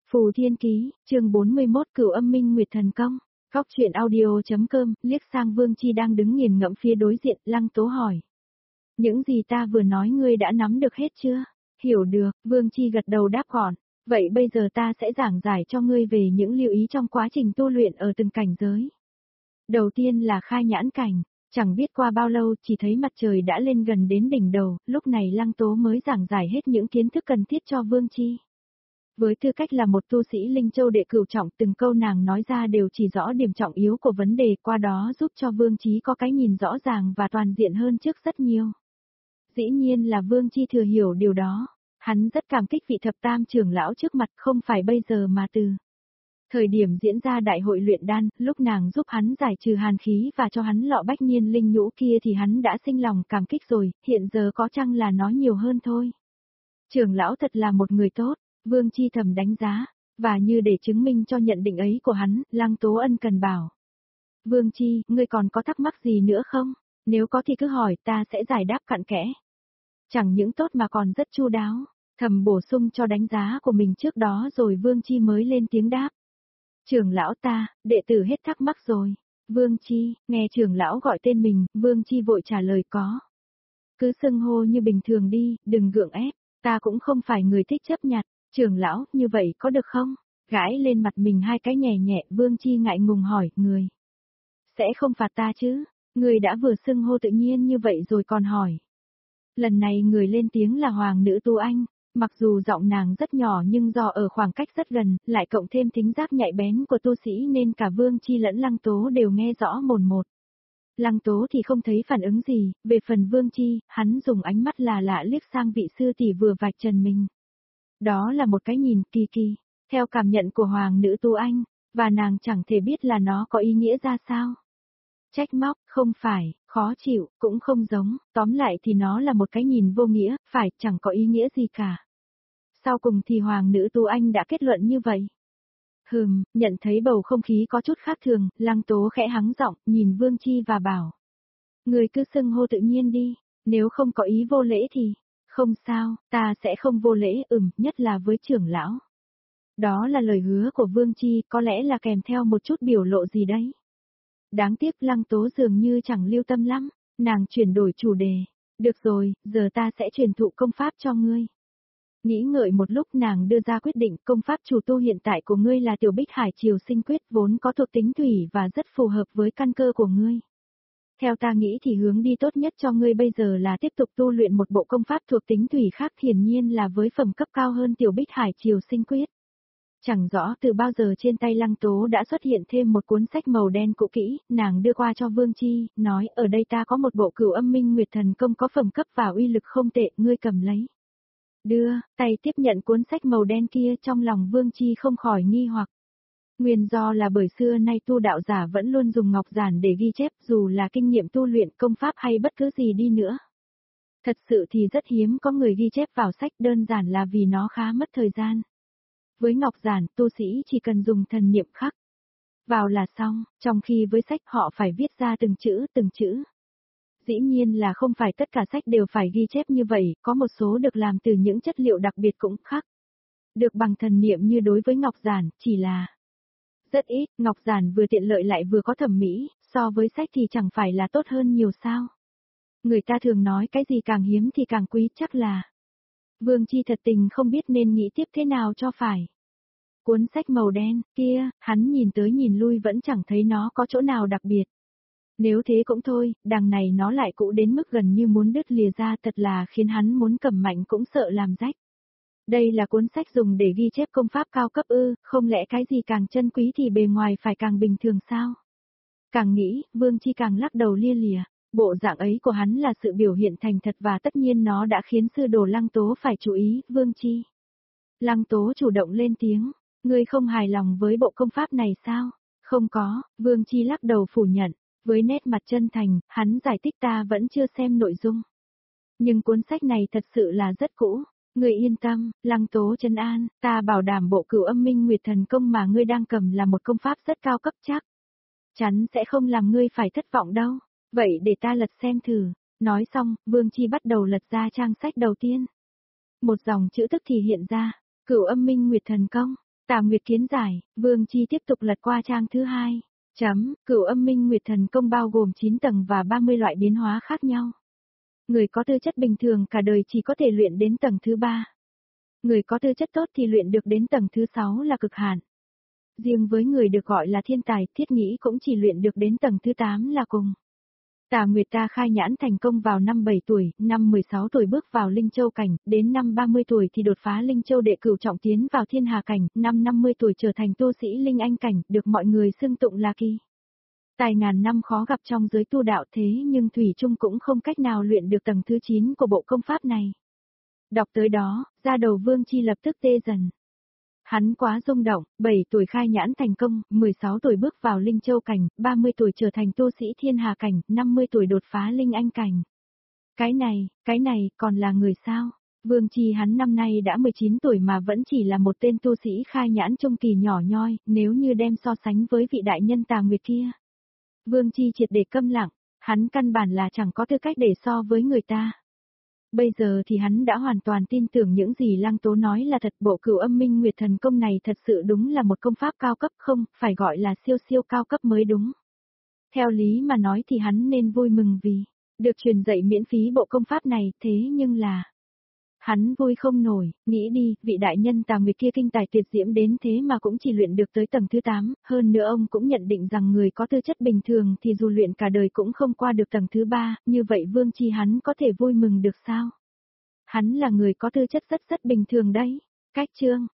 Phù Thiên Ký, chương 41 Cửu Âm Minh Nguyệt Thần Công. Góc truyện audio.com, liếc sang Vương Chi đang đứng nghiền ngẫm phía đối diện, Lăng Tố hỏi. Những gì ta vừa nói ngươi đã nắm được hết chưa? Hiểu được, Vương Chi gật đầu đáp gọn. Vậy bây giờ ta sẽ giảng giải cho ngươi về những lưu ý trong quá trình tu luyện ở từng cảnh giới. Đầu tiên là khai nhãn cảnh, chẳng biết qua bao lâu chỉ thấy mặt trời đã lên gần đến đỉnh đầu, lúc này Lăng Tố mới giảng giải hết những kiến thức cần thiết cho Vương Chi. Với tư cách là một tu sĩ Linh Châu đệ cửu trọng, từng câu nàng nói ra đều chỉ rõ điểm trọng yếu của vấn đề, qua đó giúp cho Vương Chí có cái nhìn rõ ràng và toàn diện hơn trước rất nhiều. Dĩ nhiên là Vương Chi thừa hiểu điều đó, hắn rất cảm kích vị thập tam trưởng lão trước mặt, không phải bây giờ mà từ thời điểm diễn ra đại hội luyện đan, lúc nàng giúp hắn giải trừ hàn khí và cho hắn lọ bách niên linh nhũ kia thì hắn đã sinh lòng cảm kích rồi, hiện giờ có chăng là nói nhiều hơn thôi. Trưởng lão thật là một người tốt. Vương Chi thầm đánh giá, và như để chứng minh cho nhận định ấy của hắn, Lăng Tố ân cần bảo. Vương Chi, ngươi còn có thắc mắc gì nữa không? Nếu có thì cứ hỏi, ta sẽ giải đáp cặn kẽ. Chẳng những tốt mà còn rất chu đáo, thầm bổ sung cho đánh giá của mình trước đó rồi Vương Chi mới lên tiếng đáp. Trưởng lão ta, đệ tử hết thắc mắc rồi. Vương Chi, nghe trưởng lão gọi tên mình, Vương Chi vội trả lời có. Cứ xưng hô như bình thường đi, đừng gượng ép, ta cũng không phải người thích chấp nhặt. Trưởng lão, như vậy có được không? Gãi lên mặt mình hai cái nhẹ nhẹ, Vương Chi ngại ngùng hỏi, người sẽ không phạt ta chứ? Người đã vừa xưng hô tự nhiên như vậy rồi còn hỏi. Lần này người lên tiếng là Hoàng nữ Tu Anh, mặc dù giọng nàng rất nhỏ nhưng do ở khoảng cách rất gần, lại cộng thêm thính giác nhạy bén của tu sĩ nên cả Vương Chi lẫn Lăng Tố đều nghe rõ mồn một. Lăng Tố thì không thấy phản ứng gì, về phần Vương Chi, hắn dùng ánh mắt là lạ liếc sang vị sư tỷ vừa vạch trần mình. Đó là một cái nhìn kỳ kỳ, theo cảm nhận của Hoàng nữ Tu Anh, và nàng chẳng thể biết là nó có ý nghĩa ra sao. Trách móc, không phải, khó chịu, cũng không giống, tóm lại thì nó là một cái nhìn vô nghĩa, phải, chẳng có ý nghĩa gì cả. Sau cùng thì Hoàng nữ Tu Anh đã kết luận như vậy. Nhận thấy bầu không khí có chút khác thường, Lăng Tố khẽ hắng giọng, nhìn Vương Chi và bảo. Người cứ xưng hô tự nhiên đi, nếu không có ý vô lễ thì... Không sao, ta sẽ không vô lễ, nhất là với trưởng lão. Đó là lời hứa của Vương Chi, có lẽ là kèm theo một chút biểu lộ gì đấy. Đáng tiếc Lăng Tố dường như chẳng lưu tâm lắm, nàng chuyển đổi chủ đề. Được rồi, giờ ta sẽ truyền thụ công pháp cho ngươi. Nghĩ ngợi một lúc nàng đưa ra quyết định, công pháp chủ tu hiện tại của ngươi là Tiểu Bích Hải Triều Sinh Quyết, vốn có thuộc tính thủy và rất phù hợp với căn cơ của ngươi. Theo ta nghĩ thì hướng đi tốt nhất cho ngươi bây giờ là tiếp tục tu luyện một bộ công pháp thuộc tính thủy khác, hiển nhiên là với phẩm cấp cao hơn Tiểu Bích Hải Triều Sinh Quyết. Chẳng rõ từ bao giờ trên tay Lăng Tố đã xuất hiện thêm một cuốn sách màu đen cũ kỹ, nàng đưa qua cho Vương Chi, nói ở đây ta có một bộ Cửu Âm Minh Nguyệt Thần Công có phẩm cấp và uy lực không tệ, ngươi cầm lấy. Đưa, tay tiếp nhận cuốn sách màu đen kia, trong lòng Vương Chi không khỏi nghi hoặc. Nguyên do là bởi xưa nay tu đạo giả vẫn luôn dùng ngọc giản để ghi chép, dù là kinh nghiệm tu luyện, công pháp hay bất cứ gì đi nữa. Thật sự thì rất hiếm có người ghi chép vào sách, đơn giản là vì nó khá mất thời gian. Với ngọc giản, tu sĩ chỉ cần dùng thần niệm khắc vào là xong, trong khi với sách họ phải viết ra từng chữ. Dĩ nhiên là không phải tất cả sách đều phải ghi chép như vậy, có một số được làm từ những chất liệu đặc biệt cũng khắc được bằng thần niệm như đối với ngọc giản, chỉ là rất ít, ngọc giản vừa tiện lợi lại vừa có thẩm mỹ, so với sách thì chẳng phải là tốt hơn nhiều sao. Người ta thường nói cái gì càng hiếm thì càng quý, chắc là. Vương Chi thật tình không biết nên nghĩ tiếp thế nào cho phải. Cuốn sách màu đen kia, hắn nhìn tới nhìn lui vẫn chẳng thấy nó có chỗ nào đặc biệt. Nếu thế cũng thôi, đằng này nó lại cũ đến mức gần như muốn đứt lìa ra, thật là khiến hắn muốn cầm mạnh cũng sợ làm rách. Đây là cuốn sách dùng để ghi chép công pháp cao cấp ư, không lẽ cái gì càng chân quý thì bề ngoài phải càng bình thường sao? Càng nghĩ, Vương Chi càng lắc đầu lia lịa, bộ dạng ấy của hắn là sự biểu hiện thành thật và tất nhiên nó đã khiến sư đồ Lăng Tố phải chú ý, Vương Chi. Lăng Tố chủ động lên tiếng, ngươi không hài lòng với bộ công pháp này sao? Không có, Vương Chi lắc đầu phủ nhận, với nét mặt chân thành, hắn giải thích ta vẫn chưa xem nội dung. Nhưng cuốn sách này thật sự là rất cũ. Ngươi yên tâm, Lăng Tố trấn an, ta bảo đảm bộ Cửu Âm Minh Nguyệt Thần Công mà ngươi đang cầm là một công pháp rất cao cấp chắc. Chắn sẽ không làm ngươi phải thất vọng đâu. Vậy để ta lật xem thử. Nói xong, Vương Chi bắt đầu lật ra trang sách đầu tiên. Một dòng chữ tức thì hiện ra, Cửu Âm Minh Nguyệt Thần Công. Tà Nguyệt kiến giải, Vương Chi tiếp tục lật qua trang thứ 2. Cửu âm minh nguyệt thần công bao gồm 9 tầng và 30 loại biến hóa khác nhau. Người có tư chất bình thường cả đời chỉ có thể luyện đến tầng thứ 3. Người có tư chất tốt thì luyện được đến tầng thứ 6 là cực hạn. Riêng với người được gọi là thiên tài, thiết nghĩ cũng chỉ luyện được đến tầng thứ 8 là cùng. Tà Nguyệt ta khai nhãn thành công vào năm 7 tuổi, năm 16 tuổi bước vào Linh Châu cảnh, đến năm 30 tuổi thì đột phá Linh Châu đệ cửu trọng tiến vào Thiên Hà cảnh, năm 50 tuổi trở thành tu sĩ Linh Anh cảnh, được mọi người xưng tụng là kỳ. Tài ngàn năm khó gặp trong giới tu đạo thế nhưng Thủy Trung cũng không cách nào luyện được tầng thứ 9 của bộ công pháp này. Đọc tới đó, da đầu Vương Chi lập tức tê dần. Hắn quá rung động, 7 tuổi khai nhãn thành công, 16 tuổi bước vào Linh Châu cảnh, 30 tuổi trở thành tu sĩ Thiên Hà cảnh, 50 tuổi đột phá Linh Anh cảnh. Cái này, còn là người sao? Vương Chi hắn năm nay đã 19 tuổi mà vẫn chỉ là một tên tu sĩ khai nhãn trung kỳ nhỏ nhoi, nếu như đem so sánh với vị đại nhân Tà Nguyệt kia. Vương Chi triệt để câm lặng, hắn căn bản là chẳng có tư cách để so với người ta. Bây giờ thì hắn đã hoàn toàn tin tưởng những gì Lăng Tố nói là thật, bộ Cửu Âm Minh Nguyệt Thần Công này thật sự đúng là một công pháp cao cấp, không, phải gọi là siêu siêu cao cấp mới đúng. Theo lý mà nói thì hắn nên vui mừng vì được truyền dạy miễn phí bộ công pháp này, thế nhưng là hắn vui không nổi, nghĩ đi, vị đại nhân Tà Nguyệt kia kinh tài tuyệt diễm đến thế mà cũng chỉ luyện được tới tầng thứ 8, hơn nữa ông cũng nhận định rằng người có tư chất bình thường thì dù luyện cả đời cũng không qua được tầng thứ 3, như vậy Vương Chi hắn có thể vui mừng được sao? Hắn là người có tư chất rất bình thường đấy. Cách chương